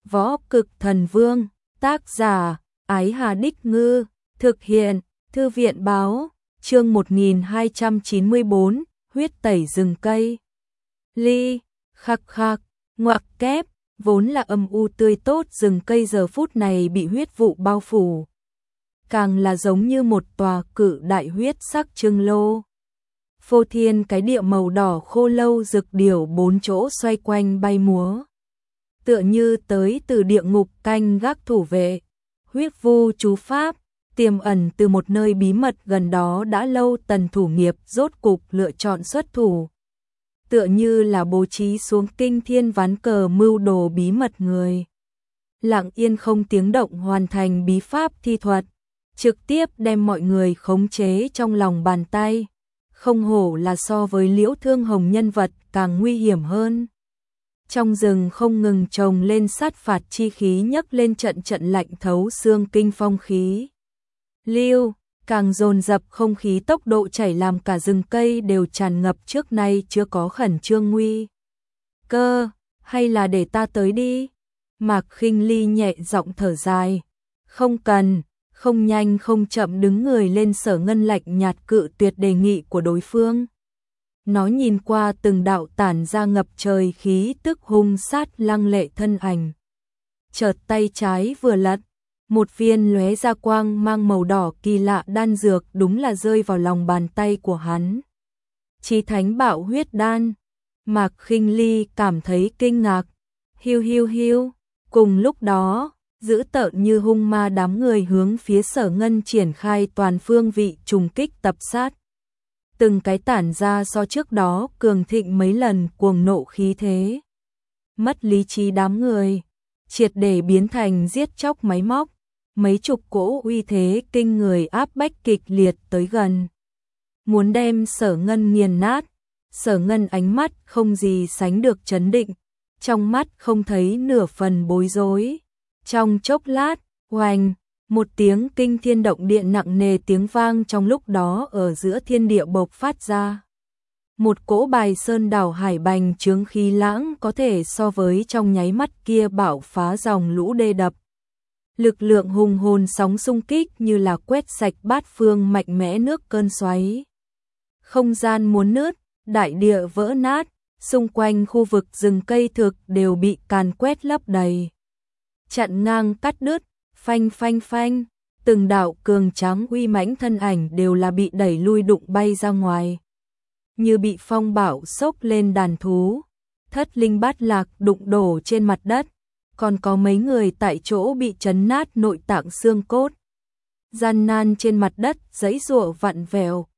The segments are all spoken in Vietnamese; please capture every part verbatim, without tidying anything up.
Võ Cực Thần Vương, tác giả, Ái Hà Đích Ngư, thực hiện, Thư viện Báo, chương một nghìn hai trăm chín mươi bốn, huyết tẩy rừng cây. Ly, khắc khắc, ngoặc kép, vốn là âm u tươi tốt rừng cây giờ phút này bị huyết vụ bao phủ. Càng là giống như một tòa cự đại huyết sắc trưng lô. Phô thiên cái địa màu đỏ khô lâu rực điểu bốn chỗ xoay quanh bay múa. Tựa như tới từ địa ngục canh gác thủ vệ. Huyết vu chú pháp, tiềm ẩn từ một nơi bí mật gần đó đã lâu tần thủ nghiệp rốt cục lựa chọn xuất thủ. Tựa như là bố trí xuống kinh thiên ván cờ mưu đồ bí mật người. Lặng yên không tiếng động hoàn thành bí pháp thi thuật, trực tiếp đem mọi người khống chế trong lòng bàn tay. Không hổ là so với Liễu Thương Hồng nhân vật càng nguy hiểm hơn. Trong rừng không ngừng trồng lên sát phạt chi khí nhấc lên trận trận lạnh thấu xương kinh phong khí. Lưu, càng dồn dập không khí tốc độ chảy làm cả rừng cây đều tràn ngập trước nay chưa có khẩn trương nguy. Cơ, hay là để ta tới đi? Mạc Khinh Ly nhẹ giọng thở dài. Không cần, không nhanh không chậm đứng người lên. Sở Ngân lạnh nhạt cự tuyệt đề nghị của đối phương. Nó nhìn qua từng đạo tản ra ngập trời khí tức hung sát lăng lệ thân ảnh. Chợt tay trái vừa lật, một viên lóe ra quang mang màu đỏ kỳ lạ đan dược đúng là rơi vào lòng bàn tay của hắn. Chí Thánh Bạo Huyết Đan. Mạc Khinh Ly cảm thấy kinh ngạc. Hiu hiu hiu. Cùng lúc đó, dữ tợn như hung ma đám người hướng phía Sở Ngân triển khai toàn phương vị trùng kích tập sát. Từng cái tản ra so trước đó cường thịnh mấy lần cuồng nộ khí thế. Mất lý trí đám người, triệt để biến thành giết chóc máy móc. Mấy chục cỗ uy thế kinh người áp bách kịch liệt tới gần. Muốn đem Sở Ngân nghiền nát. Sở Ngân ánh mắt không gì sánh được chấn định. Trong mắt không thấy nửa phần bối rối. Trong chốc lát, oanh, một tiếng kinh thiên động địa nặng nề tiếng vang trong lúc đó ở giữa thiên địa bộc phát ra. Một cỗ bài sơn đảo hải bành chướng khí lãng có thể so với trong nháy mắt kia bạo phá dòng lũ đê đập. Lực lượng hùng hồn sóng xung kích như là quét sạch bát phương mạnh mẽ nước cơn xoáy. Không gian muốn nứt, đại địa vỡ nát, xung quanh khu vực rừng cây thực đều bị càn quét lấp đầy. Chặn ngang cắt đứt, phanh phanh phanh, từng đạo cường tráng uy mãnh thân ảnh đều là bị đẩy lui đụng bay ra ngoài. Như bị phong bạo sốc lên đàn thú, thất linh bát lạc đụng đổ trên mặt đất. Còn có mấy người tại chỗ bị chấn nát nội tạng xương cốt. Gian nan trên mặt đất giãy giụa vặn vẹo.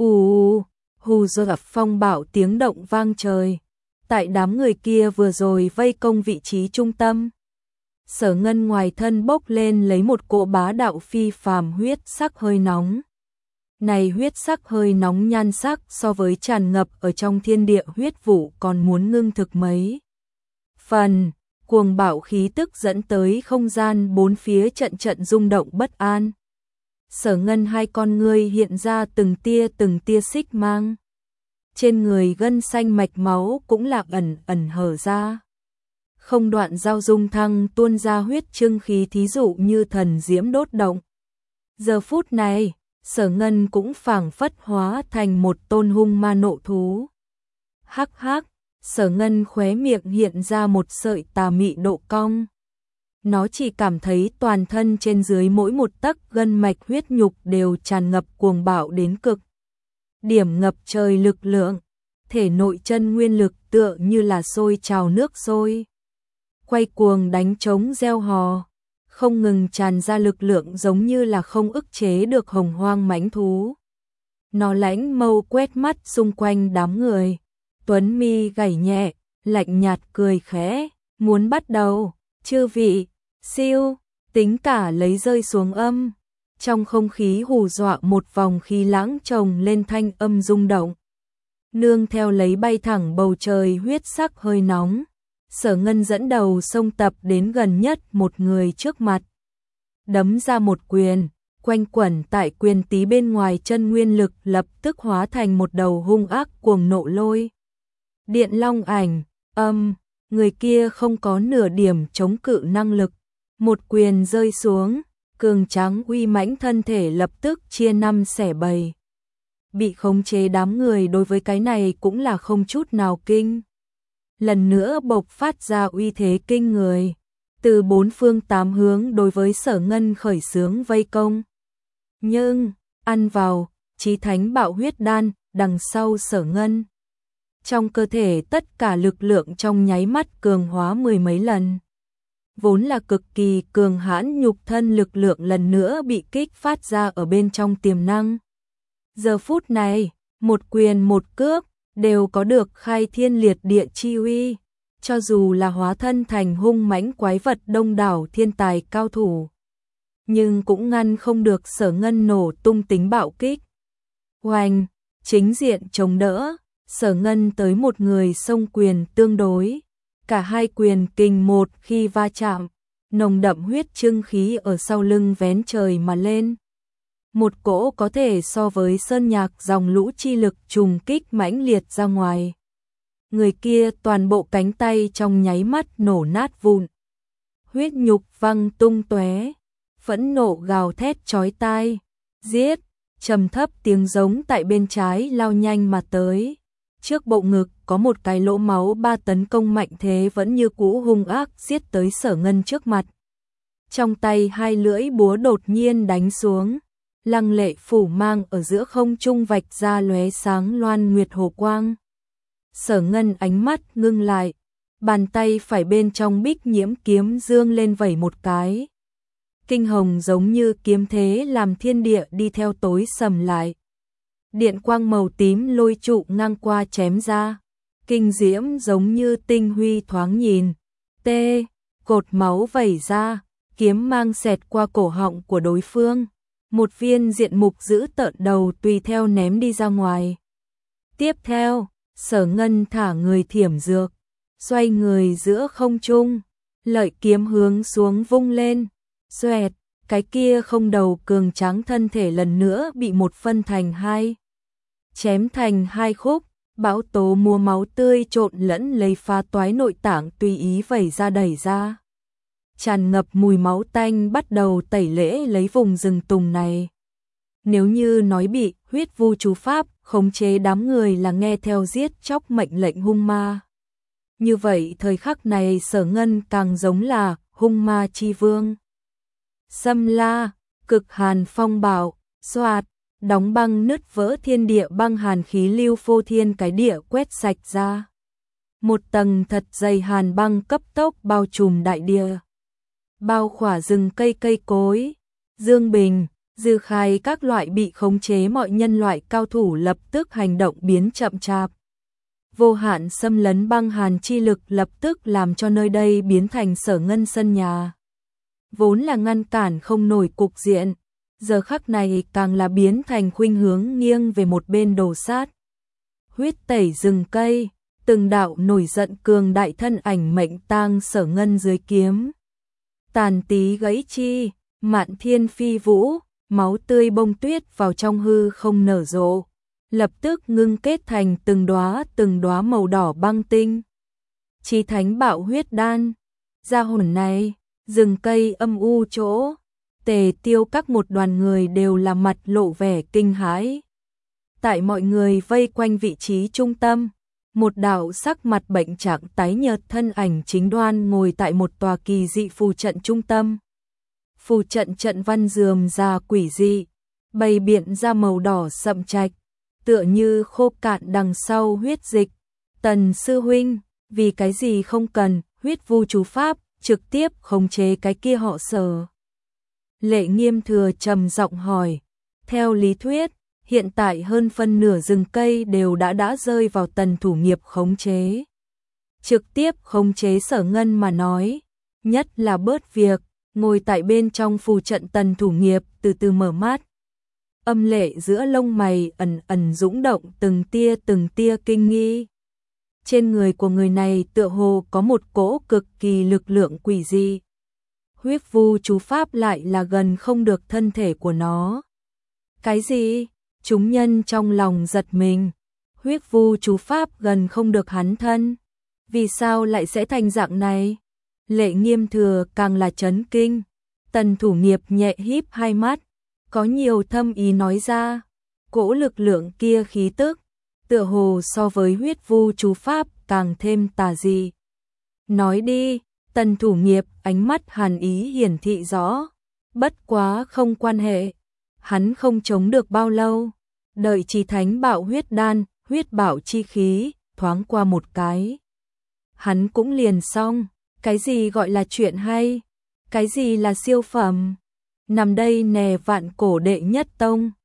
Ù hù dọa phong bạo tiếng động vang trời. Tại đám người kia vừa rồi vây công vị trí trung tâm. Sở Ngân ngoài thân bốc lên lấy một cỗ bá đạo phi phàm huyết sắc hơi nóng. Này huyết sắc hơi nóng nhan sắc so với tràn ngập ở trong thiên địa huyết vụ còn muốn ngưng thực mấy phần. Cuồng bạo khí tức dẫn tới không gian bốn phía trận trận rung động bất an. Sở Ngân hai con ngươi hiện ra từng tia từng tia xích mang. Trên người gân xanh mạch máu cũng là ẩn ẩn hở ra. Không đoạn giao dung thăng tuôn ra huyết trưng khí thí dụ như thần diễm đốt động. Giờ phút này, Sở Ngân cũng phảng phất hóa thành một tôn hung ma nộ thú. Hắc hắc. Sở Ngân khóe miệng hiện ra một sợi tà mị độ cong. Nó chỉ cảm thấy toàn thân trên dưới mỗi một tấc gân mạch huyết nhục đều tràn ngập cuồng bạo đến cực. Điểm ngập trời lực lượng, thể nội chân nguyên lực tựa như là sôi trào nước sôi. Quay cuồng đánh trống reo hò, không ngừng tràn ra lực lượng giống như là không ức chế được hồng hoang mãnh thú. Nó lãnh mâu quét mắt xung quanh đám người. Tuấn mi gảy nhẹ, lạnh nhạt cười khẽ, muốn bắt đầu, chư vị, siêu, tính cả lấy rơi xuống âm. Trong không khí hù dọa một vòng khí lãng chồng lên thanh âm rung động. Nương theo lấy bay thẳng bầu trời huyết sắc hơi nóng. Sở Ngân dẫn đầu xông tập đến gần nhất một người trước mặt. Đấm ra một quyền, quanh quẩn tại quyền tí bên ngoài chân nguyên lực lập tức hóa thành một đầu hung ác cuồng nộ lôi. Điện long ảnh, âm, người kia không có nửa điểm chống cự năng lực, một quyền rơi xuống, cường tráng uy mãnh thân thể lập tức chia năm xẻ bảy. Bị khống chế đám người đối với cái này cũng là không chút nào kinh. Lần nữa bộc phát ra uy thế kinh người, từ bốn phương tám hướng đối với Sở Ngân khởi xướng vây công. Nhưng, ăn vào, chí thánh bạo huyết đan, đằng sau Sở Ngân. Trong cơ thể tất cả lực lượng trong nháy mắt cường hóa mười mấy lần. Vốn là cực kỳ cường hãn nhục thân lực lượng lần nữa bị kích phát ra ở bên trong tiềm năng. Giờ phút này, một quyền một cước, đều có được khai thiên liệt địa chi uy, cho dù là hóa thân thành hung mãnh quái vật đông đảo thiên tài cao thủ. Nhưng cũng ngăn không được Sở Ngân nổ tung tính bạo kích. Oanh, chính diện chống đỡ, Sở Ngân tới một người xông quyền tương đối. Cả hai quyền kình một khi va chạm, nồng đậm huyết trưng khí ở sau lưng vén trời mà lên. Một cỗ có thể so với sơn nhạc dòng lũ chi lực trùng kích mãnh liệt ra ngoài. Người kia toàn bộ cánh tay trong nháy mắt nổ nát vụn. Huyết nhục văng tung tóe, phẫn nộ gào thét chói tai, giết, trầm thấp tiếng giống tại bên trái lao nhanh mà tới. Trước bộ ngực có một cái lỗ máu ba tấn công mạnh thế vẫn như cũ hung ác giết tới Sở Ngân trước mặt. Trong tay hai lưỡi búa đột nhiên đánh xuống, lăng lệ phủ mang ở giữa không trung vạch ra lóe sáng loan nguyệt hồ quang. Sở Ngân ánh mắt ngưng lại, bàn tay phải bên trong bích nhiễm kiếm dương lên vẩy một cái. Kinh hồng giống như kiếm thế làm thiên địa đi theo tối sầm lại. Điện quang màu tím lôi trụ ngang qua chém ra, kinh diễm giống như tinh huy thoáng nhìn. Tê, cột máu vẩy ra, kiếm mang xẹt qua cổ họng của đối phương. Một viên diện mục giữ tợn đầu tùy theo ném đi ra ngoài. Tiếp theo, Sở Ngân thả người thiểm dược, xoay người giữa không trung, lợi kiếm hướng xuống vung lên. Xoẹt, cái kia không đầu cường tráng thân thể lần nữa bị một phân thành hai. Chém thành hai khúc, bão tố mua máu tươi trộn lẫn lấy phá toái nội tạng tùy ý vẩy ra đẩy ra. Tràn ngập mùi máu tanh bắt đầu tẩy lễ lấy vùng rừng tùng này. Nếu như nói bị huyết vu chú pháp khống chế đám người là nghe theo giết chóc mệnh lệnh hung ma. Như vậy thời khắc này Sở Ngân càng giống là hung ma chi vương. Xâm la, cực hàn phong bạo, xoạt, đóng băng nứt vỡ thiên địa băng hàn khí lưu phô thiên cái địa quét sạch ra. Một tầng thật dày hàn băng cấp tốc bao trùm đại địa. Bao khỏa rừng cây cây cối, Dương Bình, Dư Khai các loại bị khống chế mọi nhân loại cao thủ lập tức hành động biến chậm chạp. Vô hạn xâm lấn băng hàn chi lực lập tức làm cho nơi đây biến thành Sở Ngân sân nhà. Vốn là ngăn cản không nổi cục diện, giờ khắc này càng là biến thành khuynh hướng nghiêng về một bên đổ sát. Huyết tẩy rừng cây, từng đạo nổi giận cường đại thân ảnh mệnh tang Sở Ngân dưới kiếm. Tàn tí gãy chi, mạn thiên phi vũ, máu tươi bông tuyết vào trong hư không nở rộ, lập tức ngưng kết thành từng đóa từng đóa màu đỏ băng tinh. Chí thánh bạo huyết đan, ra hồn này, rừng cây âm u chỗ, Tề Tiêu các một đoàn người đều là mặt lộ vẻ kinh hãi. Tại mọi người vây quanh vị trí trung tâm, một đạo sắc mặt bệnh trạng tái nhợt thân ảnh chính đoan ngồi tại một tòa kỳ dị phù trận trung tâm. Phù trận trận văn rườm rà quỷ dị, bày biện ra màu đỏ sậm trạch, tựa như khô cạn đằng sau huyết dịch. Tần sư huynh, vì cái gì không cần huyết vu chú pháp, trực tiếp khống chế cái kia họ Sở? Lệ Nghiêm Thừa trầm giọng hỏi. Theo lý thuyết, hiện tại hơn phân nửa rừng cây đều đã đã rơi vào tần thủ nghiệp khống chế. Trực tiếp khống chế Sở Ngân mà nói, nhất là bớt việc, ngồi tại bên trong phù trận tần thủ nghiệp từ từ mở mắt. Âm lệ giữa lông mày ẩn ẩn dũng động từng tia từng tia kinh nghi. Trên người của người này tựa hồ có một cỗ cực kỳ lực lượng quỷ dị. Huyết vu chú pháp lại là gần không được thân thể của nó. Cái gì? Chúng nhân trong lòng giật mình. Huyết vu chú pháp gần không được hắn thân. Vì sao lại sẽ thành dạng này? Lệ Nghiêm Thừa càng là chấn kinh. Tần Thủ Nghiệp nhẹ híp hai mắt, có nhiều thâm ý nói ra. Cỗ lực lượng kia khí tức, tựa hồ so với huyết vu chú pháp càng thêm tà dị. Nói đi, Tần Thủ Nghiệp ánh mắt hàn ý hiển thị rõ. Bất quá không quan hệ, hắn không chống được bao lâu. Đợi Chí Thánh Bạo Huyết Đan, huyết bảo chi khí, thoáng qua một cái. Hắn cũng liền xong, cái gì gọi là chuyện hay, cái gì là siêu phẩm. Nằm đây nè vạn cổ đệ nhất tông,